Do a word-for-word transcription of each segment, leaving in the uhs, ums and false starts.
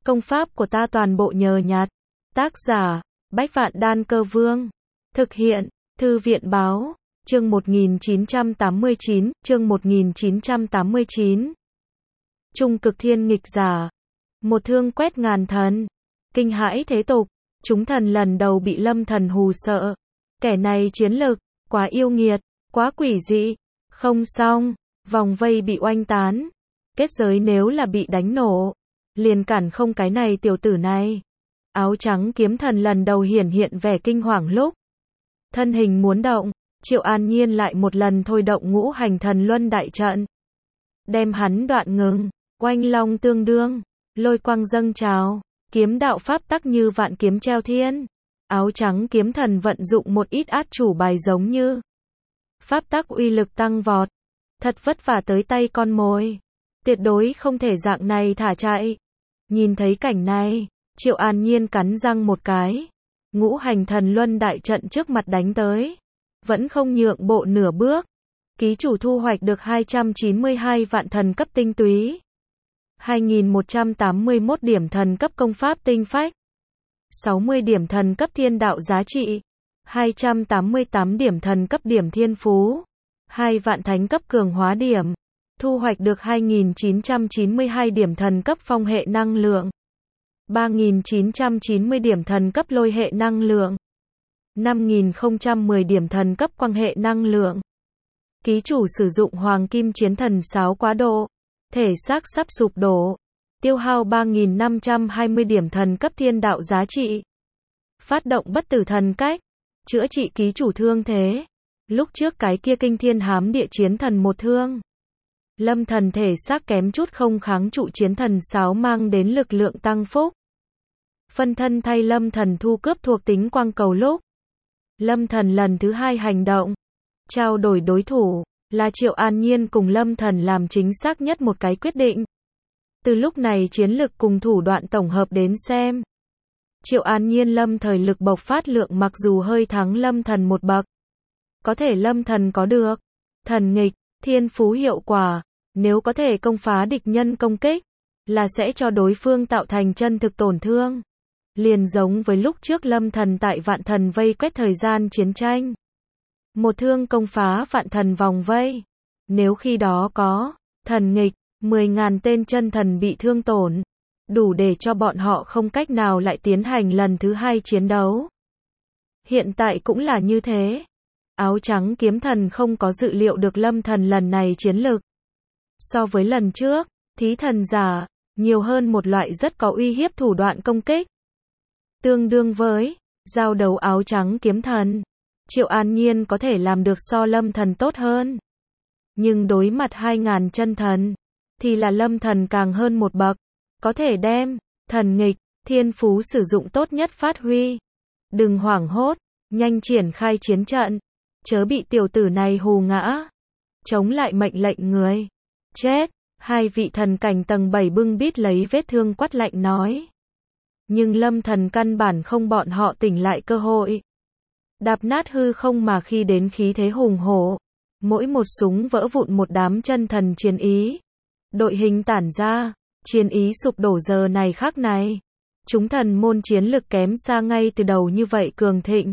Công pháp của ta toàn bộ nhờ nhặt. Tác giả, Bách Vạn Đan Cơ Vương. Thực hiện, Thư viện Báo. Chương một nghìn chín trăm tám mươi chín, chương một nghìn chín trăm tám mươi chín. Trung cực thiên nghịch giả. Một thương quét ngàn thần. Kinh hãi thế tục. Chúng thần lần đầu bị Lâm Thần hù sợ. Kẻ này chiến lực, quá yêu nghiệt, quá quỷ dị. Không xong, vòng vây bị oanh tán. Kết giới nếu là bị đánh nổ, liền cản không cái này tiểu tử này. Áo trắng kiếm thần lần đầu hiển hiện vẻ kinh hoàng lúc thân hình muốn động, Triệu An Nhiên lại một lần thôi động ngũ hành thần luân đại trận. Đem hắn đoạn ngừng, oanh long tương đương, lôi quang dâng trào, kiếm đạo pháp tắc như vạn kiếm treo thiên. Áo trắng kiếm thần vận dụng một ít át chủ bài giống như pháp tắc uy lực tăng vọt. Thật vất vả tới tay con mồi. Tuyệt đối không thể dạng này thả chạy. Nhìn thấy cảnh này, Triệu An Nhiên cắn răng một cái. Ngũ hành thần luân đại trận trước mặt đánh tới. Vẫn không nhượng bộ nửa bước. Ký chủ thu hoạch được hai trăm chín mươi hai vạn thần cấp tinh túy. hai nghìn một trăm tám mươi mốt điểm thần cấp công pháp tinh phách. sáu mươi điểm thần cấp thiên đạo giá trị. hai trăm tám mươi tám điểm thần cấp điểm thiên phú. hai vạn thánh cấp cường hóa điểm. Thu hoạch được hai nghìn chín trăm chín mươi hai điểm thần cấp phong hệ năng lượng. ba nghìn chín trăm chín mươi điểm thần cấp lôi hệ năng lượng. năm nghìn không trăm mười điểm thần cấp quang hệ năng lượng. Ký chủ sử dụng hoàng kim chiến thần sáo quá độ. Thể xác sắp sụp đổ. Tiêu hao ba nghìn năm trăm hai mươi điểm thần cấp thiên đạo giá trị. Phát động bất tử thần cách. Chữa trị ký chủ thương thế. Lúc trước cái kia kinh thiên hám địa chiến thần một thương. Lâm Thần thể xác kém chút không kháng trụ chiến thần sáo mang đến lực lượng tăng phúc. Phân thân thay Lâm Thần thu cướp thuộc tính quang cầu lúc. Lâm Thần lần thứ hai hành động. Trao đổi đối thủ, là Triệu An Nhiên cùng Lâm Thần làm chính xác nhất một cái quyết định. Từ lúc này chiến lực cùng thủ đoạn tổng hợp đến xem. Triệu An Nhiên Lâm thời lực bộc phát lượng mặc dù hơi thắng Lâm Thần một bậc. Có thể Lâm Thần có được thần nghịch, thiên phú hiệu quả, nếu có thể công phá địch nhân công kích, là sẽ cho đối phương tạo thành chân thực tổn thương. Liền giống với lúc trước Lâm Thần tại vạn thần vây quét thời gian chiến tranh. Một thương công phá vạn thần vòng vây. Nếu khi đó có thần nghịch, mười ngàn tên chân thần bị thương tổn, đủ để cho bọn họ không cách nào lại tiến hành lần thứ hai chiến đấu. Hiện tại cũng là như thế. Áo trắng kiếm thần không có dự liệu được Lâm Thần lần này chiến lực. So với lần trước, thí thần giả, nhiều hơn một loại rất có uy hiếp thủ đoạn công kích. Tương đương với, giao đấu áo trắng kiếm thần. Triệu An Nhiên có thể làm được so Lâm Thần tốt hơn. Nhưng đối mặt hai ngàn chân thần, thì là Lâm Thần càng hơn một bậc. Có thể đem, thần nghịch, thiên phú sử dụng tốt nhất phát huy. Đừng hoảng hốt, nhanh triển khai chiến trận. Chớ bị tiểu tử này hù ngã. Chống lại mệnh lệnh người. Chết, hai vị thần cảnh tầng bảy bưng bít lấy vết thương quát lạnh nói. Nhưng Lâm Thần căn bản không bọn họ tỉnh lại cơ hội. Đạp nát hư không mà khi đến khí thế hùng hổ. Mỗi một súng vỡ vụn một đám chân thần chiến ý. Đội hình tản ra, chiến ý sụp đổ giờ này khắc này. Chúng thần môn chiến lực kém xa ngay từ đầu như vậy cường thịnh.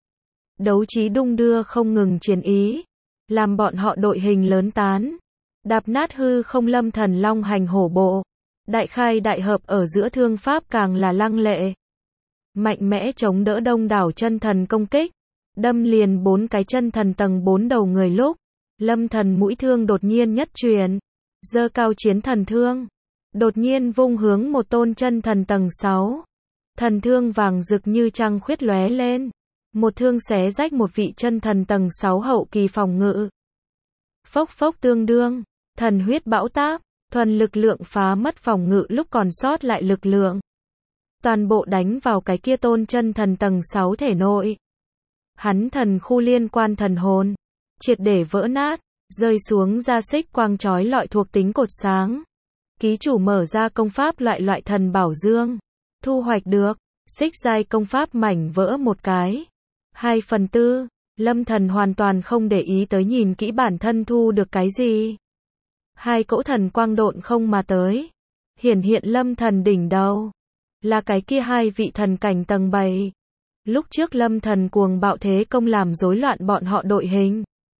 Đấu trí đung đưa không ngừng chiến ý. Làm bọn họ đội hình lớn tán. Đạp nát hư không Lâm Thần long hành hổ bộ. Đại khai đại hợp ở giữa thương pháp càng là lăng lệ. Mạnh mẽ chống đỡ đông đảo chân thần công kích. Đâm liền bốn cái chân thần tầng bốn đầu người lúc. Lâm Thần mũi thương đột nhiên nhất truyền. Giơ cao chiến thần thương. Đột nhiên vung hướng một tôn chân thần tầng sáu. Thần thương vàng rực như trăng khuyết lóe lên. Một thương xé rách một vị chân thần tầng sáu hậu kỳ phòng ngự. Phốc phốc tương đương. Thần huyết bão táp. Thuần lực lượng phá mất phòng ngự lúc còn sót lại lực lượng. Toàn bộ đánh vào cái kia tôn chân thần tầng sáu thể nội. Hắn thần khu liên quan thần hồn. Triệt để vỡ nát. Rơi xuống ra xích quang chói lọi thuộc tính cột sáng. Ký chủ mở ra công pháp loại loại thần bảo dương. Thu hoạch được. Xích giai công pháp mảnh vỡ một cái. hai phần tư. Lâm Thần hoàn toàn không để ý tới nhìn kỹ bản thân thu được cái gì. Hai cỗ thần quang độn không mà tới. Hiển hiện Lâm Thần đỉnh đầu. là cái kia hai vị thần cảnh tầng bảy. Lúc trước Lâm Thần cuồng bạo thế công làm rối loạn bọn họ đội hình.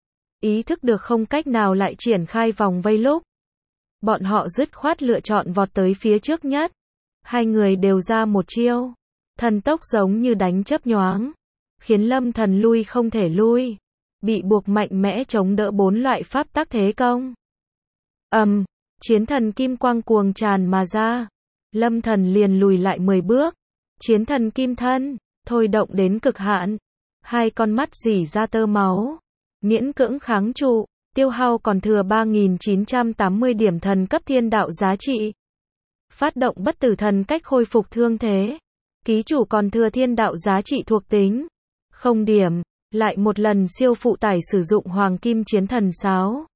Ý thức được không cách nào lại triển khai vòng vây lúc. Bọn họ dứt khoát lựa chọn vọt tới phía trước nhất. Hai người đều ra một chiêu. Thần tốc giống như đánh chớp nhoáng. Khiến Lâm Thần lui không thể lui. Bị buộc mạnh mẽ chống đỡ bốn loại pháp tắc thế công. Ầm, um, chiến thần kim quang cuồng tràn mà ra. Lâm Thần liền lùi lại mười bước. Chiến thần kim thân, thôi động đến cực hạn. Hai con mắt rỉ ra tơ máu. Miễn cưỡng kháng trụ, tiêu hao còn thừa ba nghìn chín trăm tám mươi điểm thần cấp thiên đạo giá trị. Phát động bất tử thần cách khôi phục thương thế. Ký chủ còn thừa thiên đạo giá trị thuộc tính. Không điểm, lại một lần siêu phụ tải sử dụng hoàng kim chiến thần sáo.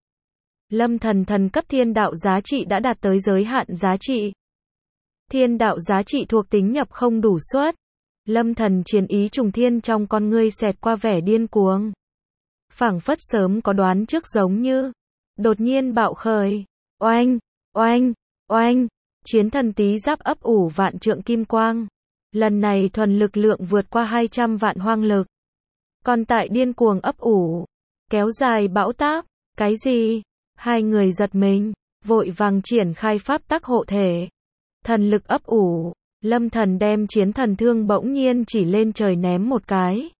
Lâm Thần thần cấp thiên đạo giá trị đã đạt tới giới hạn giá trị. Thiên đạo giá trị thuộc tính nhập không đủ suất. Lâm Thần chiến ý trùng thiên trong con ngươi xẹt qua vẻ điên cuồng. Phảng phất sớm có đoán trước giống như. Đột nhiên bạo khởi. Oanh, oanh, oanh. Chiến thần tí giáp ấp ủ vạn trượng kim quang. Lần này thuần lực lượng vượt qua hai trăm vạn hoang lực. Còn tại điên cuồng ấp ủ. Kéo dài bão táp. Cái gì? Hai người giật mình. Vội vàng triển khai pháp tắc hộ thể. Thần lực ấp ủ. Lâm Thần đem chiến thần thương bỗng nhiên chỉ lên trời ném một cái.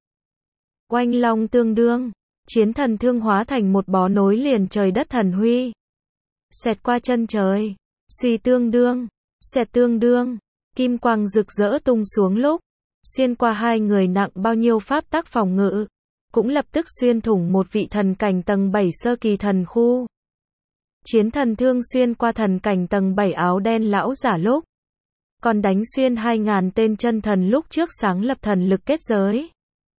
Oanh long tương đương. Chiến thần thương hóa thành một bó nối liền trời đất thần huy. Xẹt qua chân trời. Suy tương đương. Xẹt tương đương. Kim quang rực rỡ tung xuống lúc. Xuyên qua hai người nặng bao nhiêu pháp tắc phòng ngự. Cũng lập tức xuyên thủng một vị thần cảnh tầng bảy sơ kỳ thần khu. Chiến thần thương xuyên qua thần cảnh tầng bảy áo đen lão giả lúc. Còn đánh xuyên hai ngàn tên chân thần lúc trước sáng lập thần lực kết giới.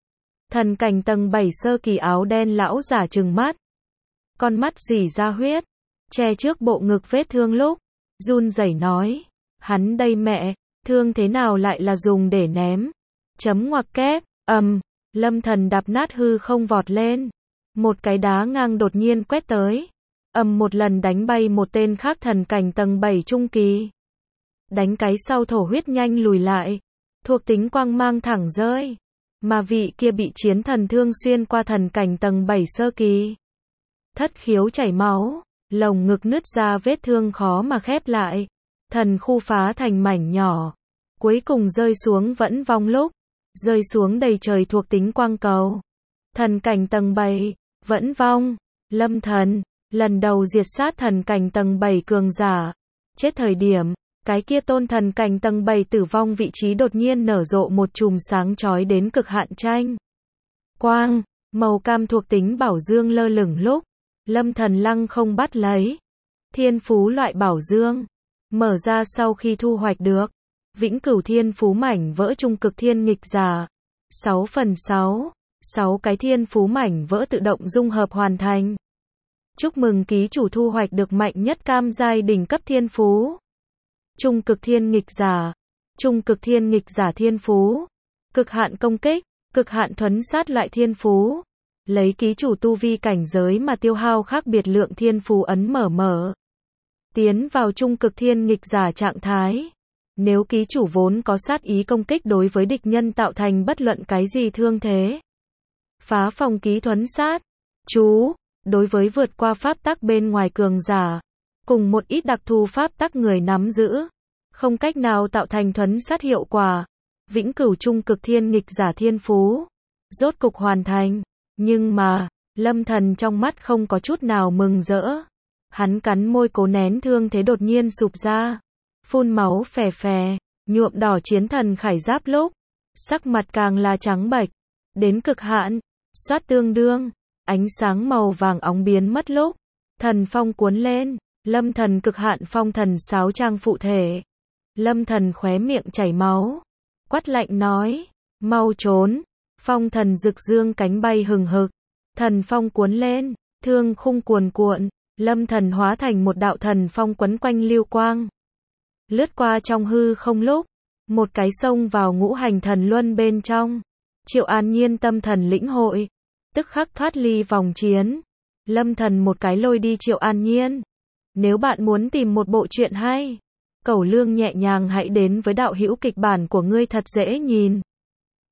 Thần cảnh tầng bảy sơ kỳ áo đen lão giả trừng mắt. Con mắt rỉ ra huyết. Che trước bộ ngực vết thương lúc. Run rẩy nói. Hắn đây mẹ, thương thế nào lại là dùng để ném. Chấm ngoặc kép, ầm, um, Lâm Thần đạp nát hư không vọt lên. Một cái đá ngang đột nhiên quét tới. ầm um, một lần đánh bay một tên khác thần cảnh tầng bảy trung kỳ. Đánh cái sau thổ huyết nhanh lùi lại. Thuộc tính quang mang thẳng rơi. Mà vị kia bị chiến thần thương xuyên qua thần cảnh tầng bảy sơ kỳ. Thất khiếu chảy máu. Lồng ngực nứt ra vết thương khó mà khép lại. Thần khu phá thành mảnh nhỏ. Cuối cùng rơi xuống vẫn vong lúc. Rơi xuống đầy trời thuộc tính quang cầu. Thần cảnh tầng bảy. Vẫn vong. Lâm Thần. Lần đầu diệt sát thần cảnh tầng bảy cường giả. Chết thời điểm. Cái kia tôn thần cảnh tầng bảy tử vong vị trí đột nhiên nở rộ một chùm sáng chói đến cực hạn tranh. Quang. Màu cam thuộc tính bảo dương lơ lửng lúc. Lâm Thần lăng không bắt lấy. Thiên phú loại bảo dương. Mở ra sau khi thu hoạch được. Vĩnh cửu thiên phú mảnh vỡ trung cực thiên nghịch giả. sáu phần sáu. sáu cái thiên phú mảnh vỡ tự động dung hợp hoàn thành. Chúc mừng ký chủ thu hoạch được mạnh nhất cam giai đỉnh cấp thiên phú. Trung cực thiên nghịch giả. Trung cực thiên nghịch giả thiên phú. Cực hạn công kích. Cực hạn thuấn sát loại thiên phú. Lấy ký chủ tu vi cảnh giới mà tiêu hao khác biệt lượng thiên phú ấn mở mở. Tiến vào trung cực thiên nghịch giả trạng thái. Nếu ký chủ vốn có sát ý công kích đối với địch nhân tạo thành bất luận cái gì thương thế. Phá phòng ký thuấn sát. Chú. Đối với vượt qua pháp tắc bên ngoài cường giả. Cùng một ít đặc thù pháp tắc người nắm giữ. Không cách nào tạo thành thuấn sát hiệu quả. Vĩnh cửu trung cực thiên nghịch giả thiên phú. Rốt cục hoàn thành. Nhưng mà, Lâm Thần trong mắt không có chút nào mừng rỡ. Hắn cắn môi cố nén thương thế đột nhiên sụp ra. Phun máu phè phè, nhuộm đỏ chiến thần khải giáp lúc. Sắc mặt càng là trắng bệch. Đến cực hạn, xoát tương đương. Ánh sáng màu vàng óng biến mất lúc. Thần phong cuốn lên. Lâm Thần cực hạn phong thần sáo trang phụ thể. Lâm Thần khóe miệng chảy máu. Quát lạnh nói. Mau trốn. Phong thần rực dương cánh bay hừng hực. Thần phong cuốn lên. Thương khung cuồn cuộn. Lâm Thần hóa thành một đạo thần phong quấn quanh lưu quang. Lướt qua trong hư không lúc. Một cái xông vào ngũ hành thần luân bên trong. Triệu An Nhiên tâm thần lĩnh hội. Tức khắc thoát ly vòng chiến. Lâm Thần một cái lôi đi Triệu An Nhiên. Nếu bạn muốn tìm một bộ truyện hay. Cẩu Lương nhẹ nhàng hãy đến với đạo hữu kịch bản của ngươi thật dễ nhìn.